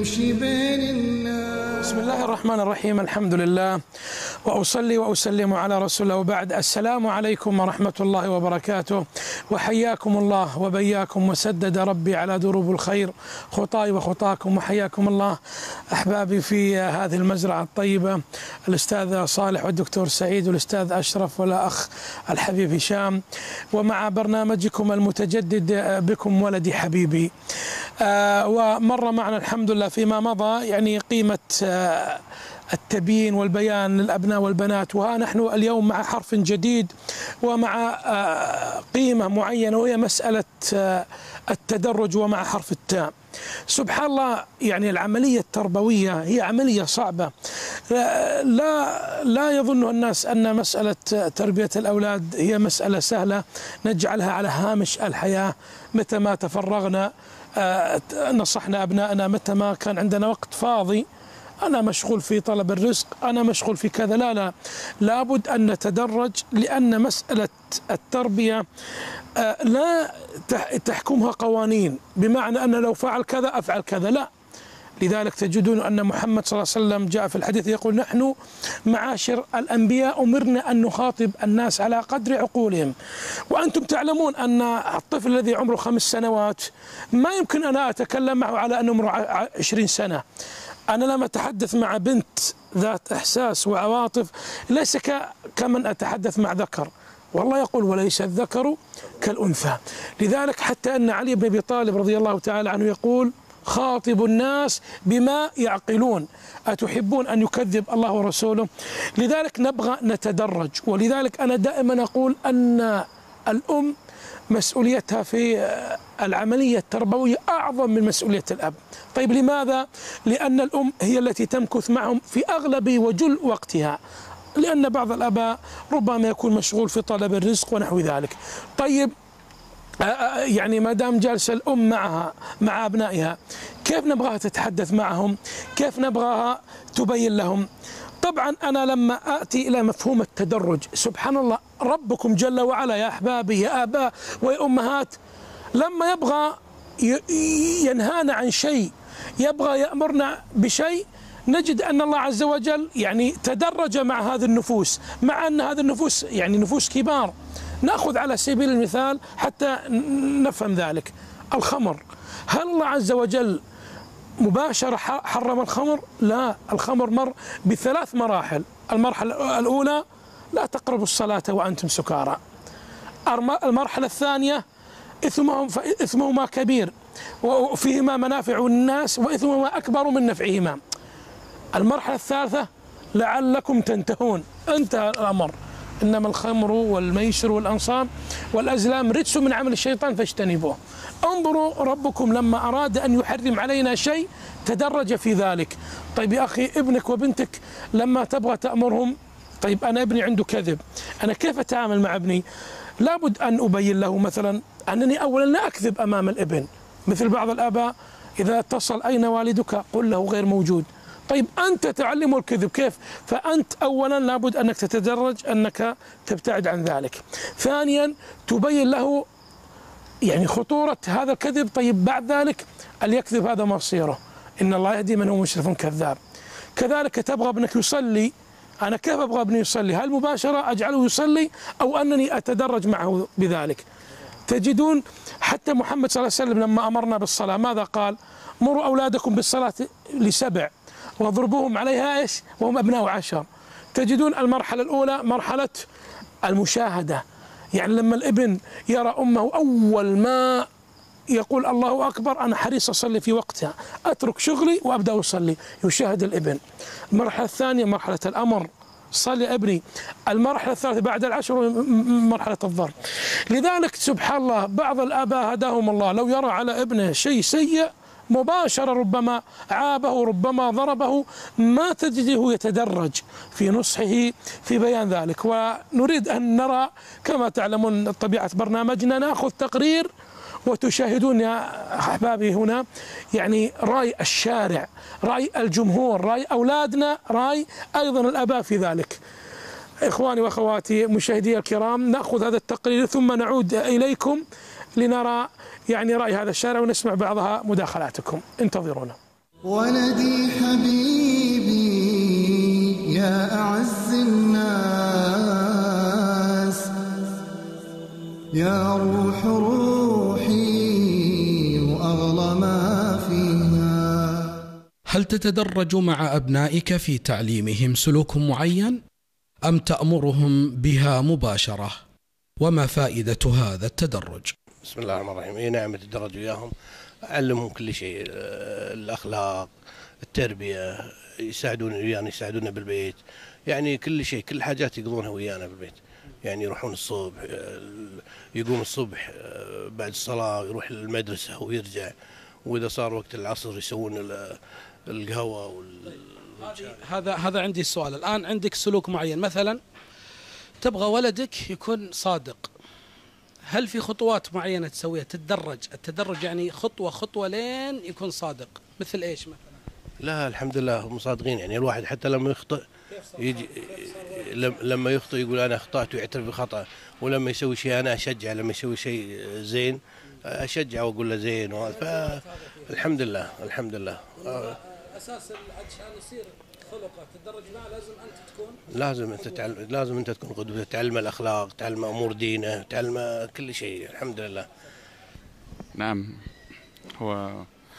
يمشي بين الناس. بسم الله الرحمن الرحيم، الحمد لله وأصلي وأسلم على رسول الله، وبعد. السلام عليكم ورحمة الله وبركاته، وحياكم الله وبياكم وسدد ربي على دروب الخير خطاي وخطاكم، وحياكم الله أحبابي في هذه المزرعة الطيبة، الأستاذ صالح والدكتور سعيد والأستاذ أشرف والأخ الحبيب هشام، ومع برنامجكم المتجدد بكم ولدي حبيبي. ومر معنا الحمد لله فيما مضى يعني قيمة التبيين والبيان للأبناء والبنات، وها نحن اليوم مع حرف جديد ومع قيمة معينة، وهي مسألة التدرج ومع حرف التاء. سبحان الله، يعني العملية التربوية هي عملية صعبة. لا يظن الناس أن مسألة تربية الأولاد هي مسألة سهلة نجعلها على هامش الحياة. متى ما تفرغنا نصحنا أبنائنا، متى ما كان عندنا وقت فاضي أنا مشغول في طلب الرزق، أنا مشغول في كذا. لا، لابد أن نتدرج، لأن مسألة التربية لا تحكمها قوانين، بمعنى أن لو فعل كذا أفعل كذا، لا. لذلك تجدون أن محمد صلى الله عليه وسلم جاء في الحديث يقول: نحن معاشر الأنبياء أمرنا أن نخاطب الناس على قدر عقولهم. وأنتم تعلمون أن الطفل الذي عمره 5 سنوات ما يمكن أنا أتكلم معه على أنه عمره 20 سنة. أنا لما أتحدث مع بنت ذات إحساس وعواطف ليس كمن أتحدث مع ذكر، والله يقول: وليس الذكر كالأنثى. لذلك حتى أن علي بن أبي طالب رضي الله تعالى عنه يقول: خاطبوا الناس بما يعقلون، أتحبون أن يكذب الله ورسوله؟ لذلك نبغى نتدرج. ولذلك أنا دائما أقول أن الأم مسؤوليتها في العملية التربوية أعظم من مسؤولية الأب. طيب لماذا؟ لأن الأم هي التي تمكث معهم في أغلب وجل وقتها، لأن بعض الآباء ربما يكون مشغول في طلب الرزق ونحو ذلك. طيب يعني ما دام جالسة الأم مع أبنائها، كيف نبغاها تتحدث معهم؟ كيف نبغاها تبين لهم؟ طبعا أنا لما آتي إلى مفهوم التدرج، سبحان الله، ربكم جل وعلا يا أحبابي يا آباء ويا أمهات، لما يبغى ينهانا عن شيء، يبغى يأمرنا بشيء، نجد أن الله عز وجل يعني تدرج مع هذه النفوس، مع أن هذه النفوس يعني نفوس كبار. نأخذ على سبيل المثال حتى نفهم ذلك الخمر. هل الله عز وجل مباشرة حرم الخمر؟ لا، الخمر مر ب3 مراحل. المرحلة الأولى: لا تقربوا الصلاة وأنتم سكارى. المرحلة الثانية: إثمهما كبير وفيهما منافع الناس وإثمهما أكبر من نفعهما. المرحلة الثالثة: لعلكم تنتهون. انتهى الأمر. إنما الخمر والميسر والأنصاب والأزلام رجس من عمل الشيطان فاجتنبوه. انظروا، ربكم لما أراد أن يحرم علينا شيء تدرج في ذلك. طيب يا أخي، ابنك وبنتك لما تبغى تأمرهم، طيب أنا ابني عنده كذب، أنا كيف أتعامل مع ابني؟ لابد أن أبين له مثلا أنني أولا لا أكذب أمام الابن. مثل بعض الآباء إذا اتصل: أين والدك؟ قل له غير موجود. طيب أنت تعلمه الكذب كيف؟ فأنت أولا لابد أنك تتدرج، أنك تبتعد عن ذلك. ثانيا تبين له يعني خطورة هذا الكذب. طيب بعد ذلك اليكذب هذا مصيره، إن الله يهدي من هو مسرف كذاب. كذلك تبغى ابنك يصلي، أنا كيف أبغى ابني يصلي؟ هل مباشرة أجعله يصلي أو أنني أتدرج معه بذلك؟ تجدون حتى محمد صلى الله عليه وسلم لما أمرنا بالصلاة ماذا قال؟ مروا أولادكم بالصلاة ل7 واضربوهم عليها إيش وهم أبناء 10. تجدون المرحلة الأولى مرحلة المشاهدة، يعني لما الابن يرى أمه أول ما يقول الله أكبر أنا حريص أصلي في وقتها، أترك شغلي وأبدأ أصلي، يشاهد الابن. المرحلة الثانية مرحلة الأمر: صلي يا ابني. المرحلة الثالثة بعد 10 مرحلة الضرب. لذلك سبحان الله بعض الآباء هداهم الله لو يرى على ابنه شيء سيء مباشرة ربما عابه ربما ضربه، ما تجده يتدرج في نصحه في بيان ذلك. ونريد أن نرى كما تعلمون طبيعة برنامجنا، نأخذ تقرير وتشاهدون يا أحبابي هنا يعني رأي الشارع، رأي الجمهور، رأي أولادنا، رأي أيضا الآباء في ذلك. إخواني وأخواتي مشاهدي الكرام، نأخذ هذا التقرير ثم نعود إليكم لنرى يعني رأي هذا الشارع ونسمع بعضها مداخلاتكم. انتظرونا. ولدي حبيبي يا أعز الناس، يا روح روحي وأغلى ما فيها. هل تتدرج مع أبنائك في تعليمهم سلوك معين أم تأمرهم بها مباشرة؟ وما فائدة هذا التدرج؟ بسم الله الرحمن الرحيم. نعم، أتدرج وياهم، أعلمهم كل شيء، الأخلاق، التربية، يساعدونا بالبيت، يعني كل شيء، كل حاجات يقضونها ويانا بالبيت. يعني يروحون الصبح، يقوم الصبح بعد الصلاة يروح المدرسة ويرجع، وإذا صار وقت العصر يسوون القهوة هذا عندي سؤال. الآن عندك سلوك معين، مثلا تبغى ولدك يكون صادق، هل في خطوات معينة تسويها التدرج يعني خطوة خطوة لين يكون صادق؟ مثل إيش مثلا؟ لا الحمد لله هم صادقين. يعني الواحد حتى لما يخطئ يجي، لما يخطئ يقول أنا أخطأت ويعترف بخطأ، ولما يسوي شيء أنا أشجع، لما يسوي شيء زين أشجع وأقول له زين، فالحمد لله الحمد لله. أساس عشان يصير خلقه تدرج معه لازم أنت تكون، لازم أنت تكون قدوة، تعلم الأخلاق، تعلم أمور دينه، تعلم كل شيء. الحمد لله. نعم، هو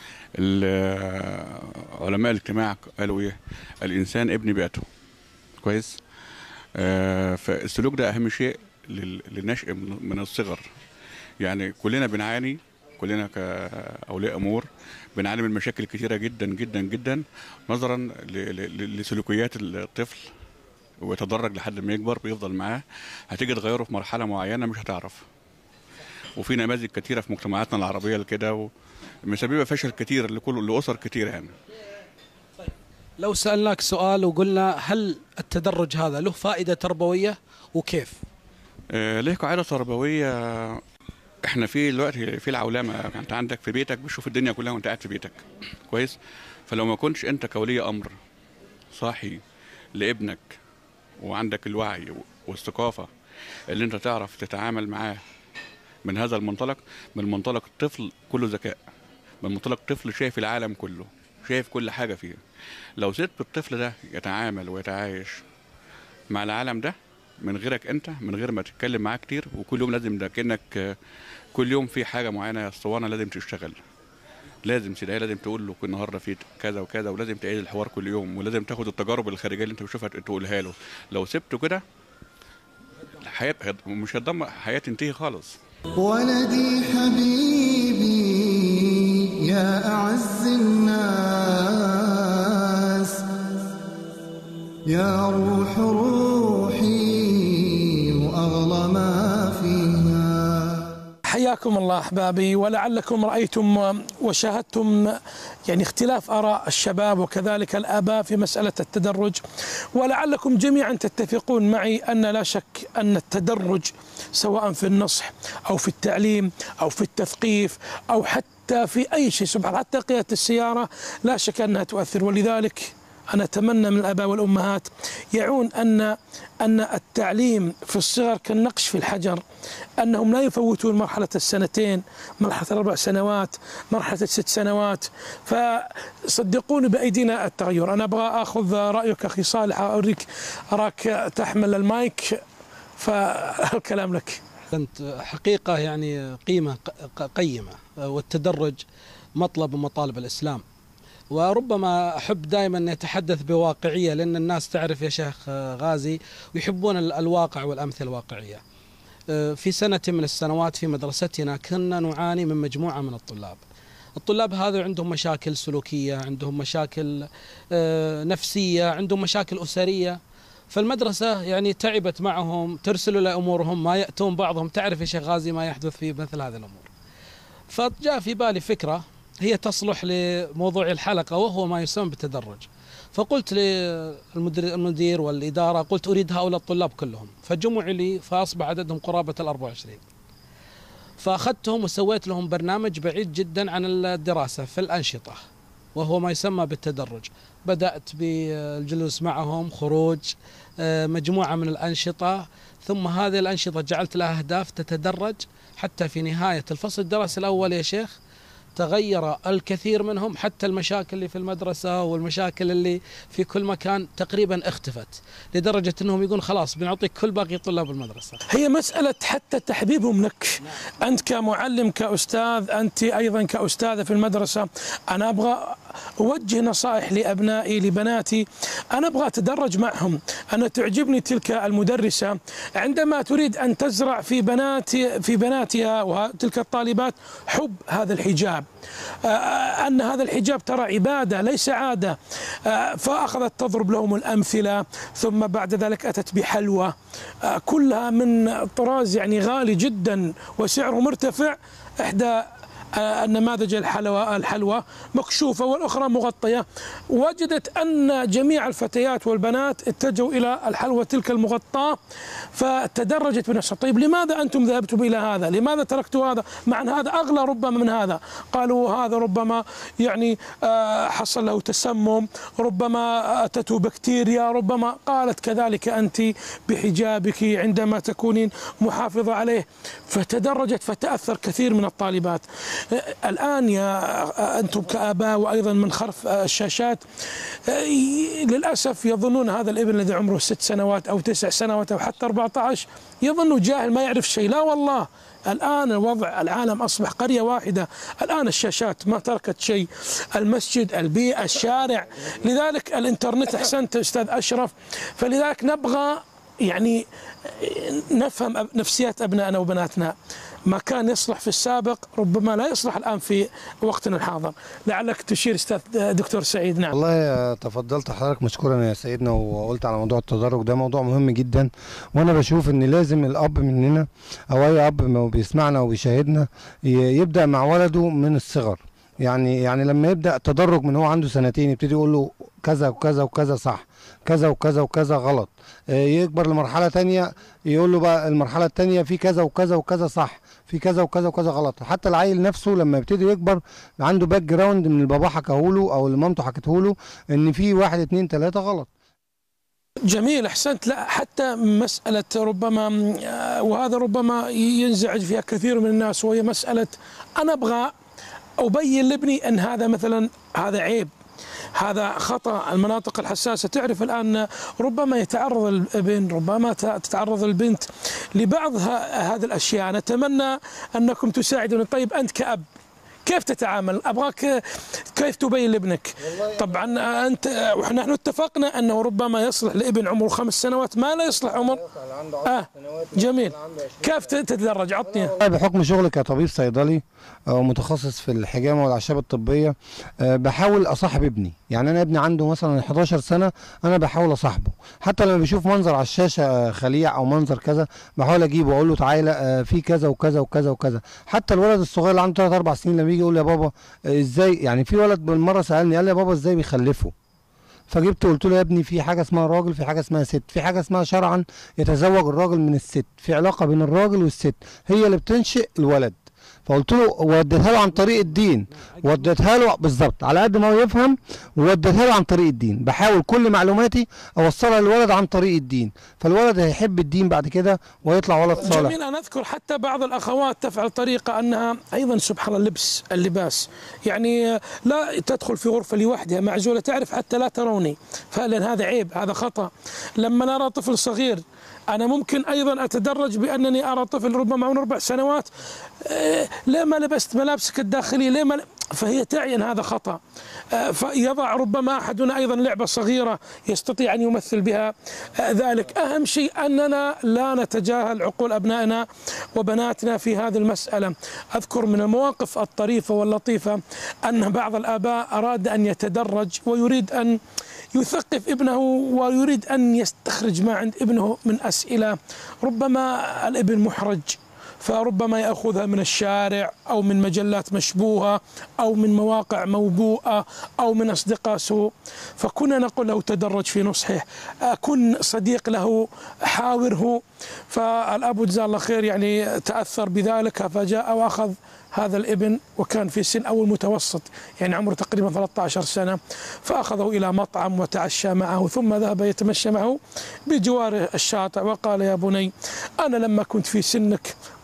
علماء الاجتماع قالوا ايه؟ الانسان ابن بيئته. كويس. فالسلوك ده اهم شيء للنشء من الصغر. يعني كلنا بنعاني، كلنا كاولياء امور بنعاني من مشاكل كثيره جدا جدا جدا نظرا لسلوكيات الطفل، ويتدرج لحد ما يكبر بيفضل معاه. هتيجي تغيره في مرحله معينه مش هتعرف. وفي نماذج كثيره في مجتمعاتنا العربيه لكده، مسببه فشل كثير لاسر كثيره يعني. طيب لو سالناك سؤال وقلنا هل التدرج هذا له فائده تربويه وكيف؟ ليه قاعده تربويه. احنا في دلوقتي في العولمه، انت عندك في بيتك بتشوف الدنيا كلها وانت قاعد في بيتك. كويس. فلو ما كنتش انت كولي امر صاحي لابنك وعندك الوعي والثقافه اللي انت تعرف تتعامل معاه من هذا المنطلق، من منطلق الطفل كله ذكاء، من منطلق الطفل شايف العالم كله، شايف كل حاجه فيه. لو سبت الطفل ده يتعامل ويتعايش مع العالم ده من غيرك انت، من غير ما تتكلم معاه كتير، وكل يوم لازم ده كأنك كل يوم في حاجه معينه يا اسطوانه لازم تشتغل، لازم سيدي لازم تقول له النهارده في كذا وكذا، ولازم تعيد الحوار كل يوم، ولازم تاخد التجارب الخارجيه اللي انت بتشوفها تقولها له. لو سبته كده الحياه مش هتضمن، الحياه تنتهي خالص. ولدي حبيبي يا أعز الناس، يا روح روحي وأغلى ما فيها. حياكم الله أحبابي، ولعلكم رأيتم وشاهدتم يعني اختلاف آراء الشباب وكذلك الآباء في مسألة التدرج، ولعلكم جميعا تتفقون معي أن لا شك أن التدرج سواء في النصح أو في التعليم أو في التثقيف أو حتى في أي شيء، سبحان الله، حتى قيادة السيارة لا شك أنها تؤثر. ولذلك أنا أتمنى من الآباء والأمهات يعون أن التعليم في الصغر كالنقش في الحجر، أنهم لا يفوتون مرحلة السنتين، مرحلة 4 سنوات، مرحلة 6 سنوات. فصدقوني بأيدينا التغير. أنا أبغى أخذ رأيك أخي صالح، أراك تحمل المايك، فالكلام لك. أنت حقيقة يعني قيمة قيمة، والتدرج مطلب من مطالب الإسلام، وربما أحب دائما أن يتحدث بواقعية، لأن الناس تعرف يا شيخ غازي ويحبون الواقع والأمثلة الواقعية. في سنة من السنوات في مدرستنا كنا نعاني من مجموعة من الطلاب هذا عندهم مشاكل سلوكية، عندهم مشاكل نفسية، عندهم مشاكل أسرية. فالمدرسة يعني تعبت معهم، ترسل لأمورهم ما يأتون بعضهم، تعرف يا شيخ غازي ما يحدث في مثل هذه الأمور. فجاء في بالي فكرة هي تصلح لموضوع الحلقة، وهو ما يسمى بالتدرج. فقلت للمدير والإدارة، قلت أريد هؤلاء الطلاب كلهم، فجمعوا لي فأصبح عددهم قرابة 24. فأخذتهم وسويت لهم برنامج بعيد جدا عن الدراسة في الأنشطة، وهو ما يسمى بالتدرج. بدأت بالجلوس معهم، خروج، مجموعة من الأنشطة، ثم هذه الأنشطة جعلت لها أهداف تتدرج حتى في نهاية الفصل الدراسي الأول يا شيخ تغير الكثير منهم، حتى المشاكل اللي في المدرسة والمشاكل اللي في كل مكان تقريبا اختفت، لدرجة أنهم يقولون خلاص بنعطيك كل باقي طلاب المدرسة. هي مسألة حتى تحبيبهم لك، أنت كمعلم كأستاذ، أنت أيضا كأستاذة في المدرسة. أنا أبغى أوجه نصائح لأبنائي لبناتي، أنا أبغى أتدرج معهم. أنا تعجبني تلك المدرسة عندما تريد أن تزرع في بناتها وتلك الطالبات حب هذا الحجاب، أن هذا الحجاب ترى عبادة ليس عادة، فأخذت تضرب لهم الأمثلة، ثم بعد ذلك أتت بحلوى كلها من طراز يعني غالي جدا وسعره مرتفع. إحدى النماذج الحلوى مكشوفة والأخرى مغطية، وجدت أن جميع الفتيات والبنات اتجهوا إلى الحلوى تلك المغطاة، فتدرجت بنفسها. طيب لماذا أنتم ذهبتم إلى هذا؟ لماذا تركتوا هذا؟ مع أن هذا أغلى ربما من هذا. قالوا هذا ربما يعني حصل له تسمم، ربما أتته بكتيريا، ربما. قالت كذلك أنت بحجابك عندما تكونين محافظة عليه. فتدرجت فتأثر كثير من الطالبات. الآن يا أنتم كآباء وأيضا من خلف الشاشات للأسف يظنون هذا الابن الذي عمره 6 سنوات أو 9 سنوات أو حتى 14 يظنه جاهل ما يعرف شيء. لا والله، الآن الوضع العالم أصبح قرية واحدة. الآن الشاشات ما تركت شيء، المسجد، البيئة، الشارع، لذلك الإنترنت. أحسنت أستاذ أشرف. فلذلك نبغى يعني نفهم نفسيات أبنائنا وبناتنا. ما كان يصلح في السابق ربما لا يصلح الآن في وقتنا الحاضر. لعلك تشير أستاذ دكتور سعيد. نعم والله تفضلت حضرتك مشكورا يا سيدنا، وقلت على موضوع التدرج ده موضوع مهم جدا، وانا بشوف ان لازم الاب مننا او اي اب بيسمعنا وبيشاهدنا يبدا مع ولده من الصغر. يعني لما يبدا تدرج من هو عنده سنتين يبتدي يقول له كذا وكذا وكذا صح، كذا وكذا وكذا غلط. يكبر لمرحله ثانيه يقول له بقى المرحله الثانيه في كذا وكذا وكذا صح، في كذا وكذا وكذا غلط. حتى العيل نفسه لما يبتدي يكبر عنده باك جراوند من البابا حكاهوله او اللي مامته حكته ان في 1 2 3 غلط. جميل، احسنت. لا حتى مسألة ربما وهذا ربما ينزعج فيها كثير من الناس، وهي مسألة أنا أبغى أبين لابني أن هذا مثلا هذا عيب، هذا خطأ. المناطق الحساسة تعرف الآن ربما يتعرض الابن، ربما تتعرض البنت لبعض هذه الأشياء. نتمنى أنكم تساعدون. طيب أنت كأب كيف تتعامل؟ أبغاك كيف تبين لابنك؟ طبعا أنت ونحن اتفقنا أنه ربما يصلح لابن عمره 5 سنوات ما لا يصلح عمر جميل. كيف تتدرج؟ عطني. بحكم شغلي كطبيب صيدلي ومتخصص في الحجامة والأعشاب الطبية بحاول أصاحب ابني. يعني أنا ابني عنده مثلا 11 سنة، أنا بحاول أصاحبه. حتى لما بيشوف منظر على الشاشة خليع أو منظر كذا بحاول أجيبه وأقول له تعالى في كذا وكذا وكذا وكذا. حتى الولد الصغير اللي عنده 3 4 سنين لما يجي يقول لي يا بابا إزاي، يعني في ولد بالمرة سألني قال لي يا بابا إزاي بيخلفوا؟ فجبت قلت له يا ابني في حاجه اسمها راجل، في حاجه اسمها ست، في حاجه اسمها شرعا يتزوج الراجل من الست، في علاقه بين الراجل والست هي اللي بتنشئ الولد. فقلت له وديتها له عن طريق الدين، وديتها له بالظبط على قد ما هو يفهم، ووديتها له عن طريق الدين. بحاول كل معلوماتي اوصلها للولد عن طريق الدين، فالولد هيحب الدين بعد كده ويطلع ولد صالح. جميل. انا اذكر حتى بعض الاخوات تفعل طريقه انها ايضا سبحان الله اللباس يعني لا تدخل في غرفه لوحدها معزوله، تعرف حتى لا تروني، فعلا هذا عيب، هذا خطا. لما نرى طفل صغير أنا ممكن أيضا أتدرج بأنني أرى طفل ربما عمره 4 سنوات ليه ما لبست ملابسك الداخلية، ليه ما، فهي تعي أن هذا خطأ. فيضع ربما أحدنا أيضا لعبة صغيرة يستطيع أن يمثل بها ذلك. أهم شيء أننا لا نتجاهل عقول أبنائنا وبناتنا في هذه المسألة. أذكر من المواقف الطريفة واللطيفة أن بعض الآباء أراد أن يتدرج ويريد أن يثقف ابنه ويريد أن يستخرج ما عند ابنه من أسئلة، ربما الابن محرج فربما يأخذها من الشارع أو من مجلات مشبوهة أو من مواقع موبوءة أو من أصدقاء سوء. فكنا نقول له تدرج في نصحه، كن صديق له، حاوره. فالأب جزاه الله خير يعني تأثر بذلك فجاء وأخذ هذا الابن وكان في سن أول متوسط يعني عمره تقريبا 13 سنة، فأخذه إلى مطعم وتعشى معه ثم ذهب يتمشى معه بجوار الشاطئ وقال يا بني أنا لما كنت في سنك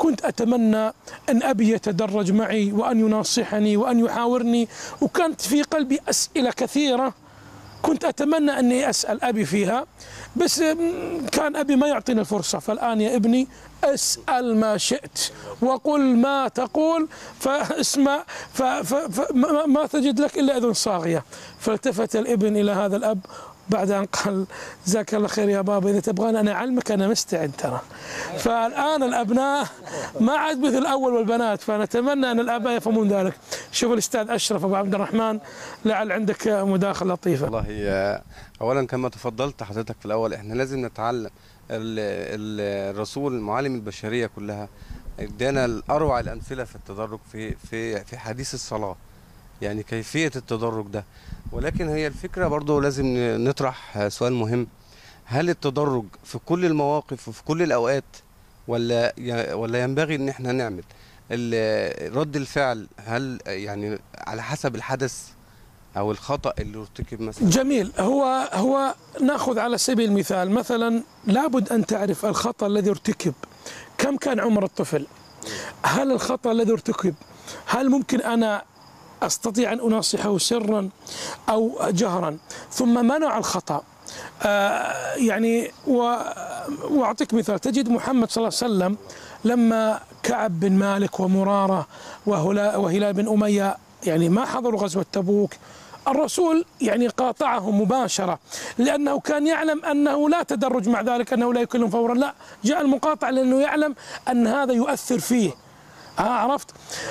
كنت أتمنى أن أبي يتدرج معي وأن يناصحني وأن يحاورني، وكانت في قلبي أسئلة كثيرة كنت أتمنى أني أسأل أبي فيها، بس كان أبي ما يعطيني الفرصة. فالآن يا ابني اسأل ما شئت وقل ما تقول فاسمع ما تجد لك إلا أذن صاغية. فالتفت الابن إلى هذا الأب بعد أن قال جزاك الله خير يا بابا، إذا تبغاني أنا أعلمك أنا مستعد ترى. فالآن الأبناء ما عاد مثل الأول والبنات، فنتمنى أن الآباء يفهمون ذلك. شوف الأستاذ أشرف أبو عبد الرحمن، لعل عندك مداخلة لطيفة. والله أولا كما تفضلت حضرتك في الأول، إحنا لازم نتعلم. الرسول معلم البشرية كلها ادانا أروع الأمثلة في التدرج في حديث الصلاة، يعني كيفية التدرج ده. ولكن هي الفكرة برضو لازم نطرح سؤال مهم: هل التدرج في كل المواقف وفي كل الأوقات، ولا ينبغي ان احنا نعمل رد الفعل هل يعني على حسب الحدث او الخطأ اللي ارتكب مثلا؟ جميل. هو ناخذ على سبيل المثال مثلا لابد ان تعرف الخطأ الذي ارتكب كم كان عمر الطفل، هل الخطأ الذي ارتكب هل ممكن انا استطيع ان اناصحه سرا او جهرا، ثم ما نوع الخطأ. يعني واعطيك مثال، تجد محمد صلى الله عليه وسلم لما كعب بن مالك ومرارة وهلال بن أمية يعني ما حضروا غزوة تبوك، الرسول يعني قاطعهم مباشرة، لأنه كان يعلم أنه لا تدرج مع ذلك، أنه لا يكلم فورا، لا، جاء المقاطعة لأنه يعلم أن هذا يؤثر فيه. عرفت؟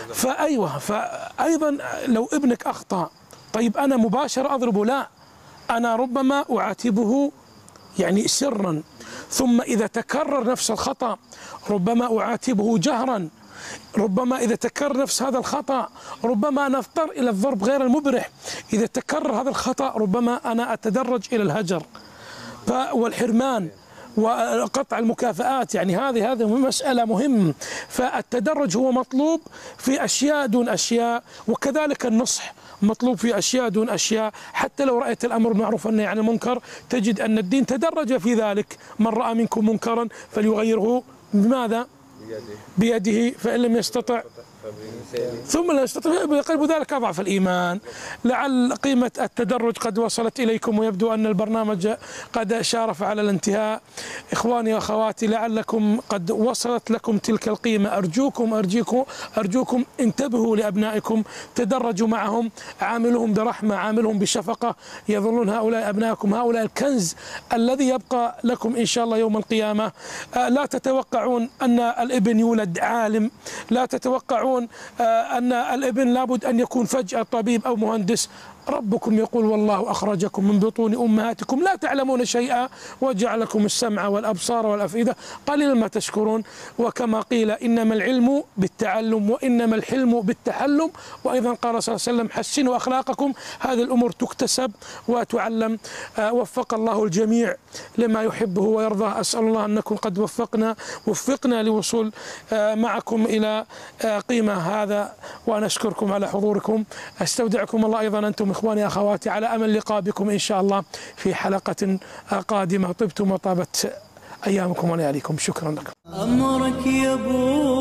فأيضا لو ابنك أخطأ، طيب أنا مباشرة أضربه؟ لا، أنا ربما أعاتبه يعني سرا، ثم إذا تكرر نفس الخطأ ربما أعاتبه جهرا، ربما إذا تكرر نفس هذا الخطأ ربما نضطر إلى الضرب غير المبرح، إذا تكرر هذا الخطأ ربما أنا أتدرج إلى الهجر والحرمان وقطع المكافآت. يعني هذه مسألة مهمة. فالتدرج هو مطلوب في أشياء دون أشياء، وكذلك النصح مطلوب في أشياء دون أشياء. حتى لو رأيت الأمر بالمعروف والنهي عن المنكر تجد أن الدين تدرج في ذلك: من رأى منكم منكرا فليغيره بماذا؟ بيده، فإن لم يستطع ثم لا يستطيع بقلب، ذلك أضعف الإيمان. لعل قيمة التدرج قد وصلت إليكم، ويبدو أن البرنامج قد شارف على الانتهاء. إخواني وأخواتي، لعلكم قد وصلت لكم تلك القيمة. أرجوكم انتبهوا لأبنائكم، تدرجوا معهم، عاملهم برحمة، عاملهم بشفقة. يظلون هؤلاء أبنائكم هؤلاء الكنز الذي يبقى لكم إن شاء الله يوم القيامة. لا تتوقعون أن الابن يولد عالم، لا تتوقعون أن الابن لابد أن يكون فجأة طبيب أو مهندس. ربكم يقول: والله أخرجكم من بطون أمهاتكم لا تعلمون شيئا وجعلكم السمع والأبصار والأفئدة قليلا ما تشكرون. وكما قيل: إنما العلم بالتعلم وإنما الحلم بالتحلم. وأيضا قال صلى الله عليه وسلم: حسنوا أخلاقكم. هذه الأمور تكتسب وتعلم. وفق الله الجميع لما يحبه ويرضاه. أسأل الله أن نكون قد وفقنا لوصول معكم إلى قيمة هذا، وأنا أشكركم على حضوركم. أستودعكم الله أيضا أنتم إخواني أخواتي، على أمل لقاء بكم إن شاء الله في حلقة قادمة. طبتم وطابت أيامكم ولياليكم. شكرا لكم. أمرك يا أبو